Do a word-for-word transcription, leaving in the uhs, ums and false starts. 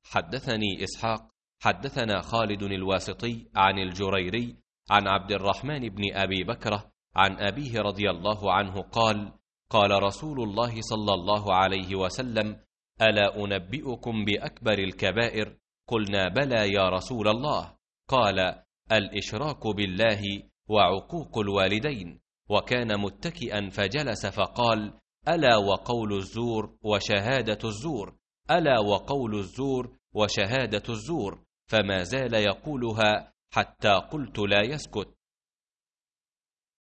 حدثني إسحاق حدثنا خالد الواسطي عن الجريري عن عبد الرحمن بن أبي بكرة عن أبيه رضي الله عنه قال: قال رسول الله صلى الله عليه وسلم: ألا أنبئكم بأكبر الكبائر؟ قلنا: بلى يا رسول الله. قال: الإشراك بالله وعقوق الوالدين. وكان متكئا فجلس فقال: ألا وقول الزور وشهادة الزور، ألا وقول الزور وشهادة الزور، فما زال يقولها حتى قلت لا يسكت.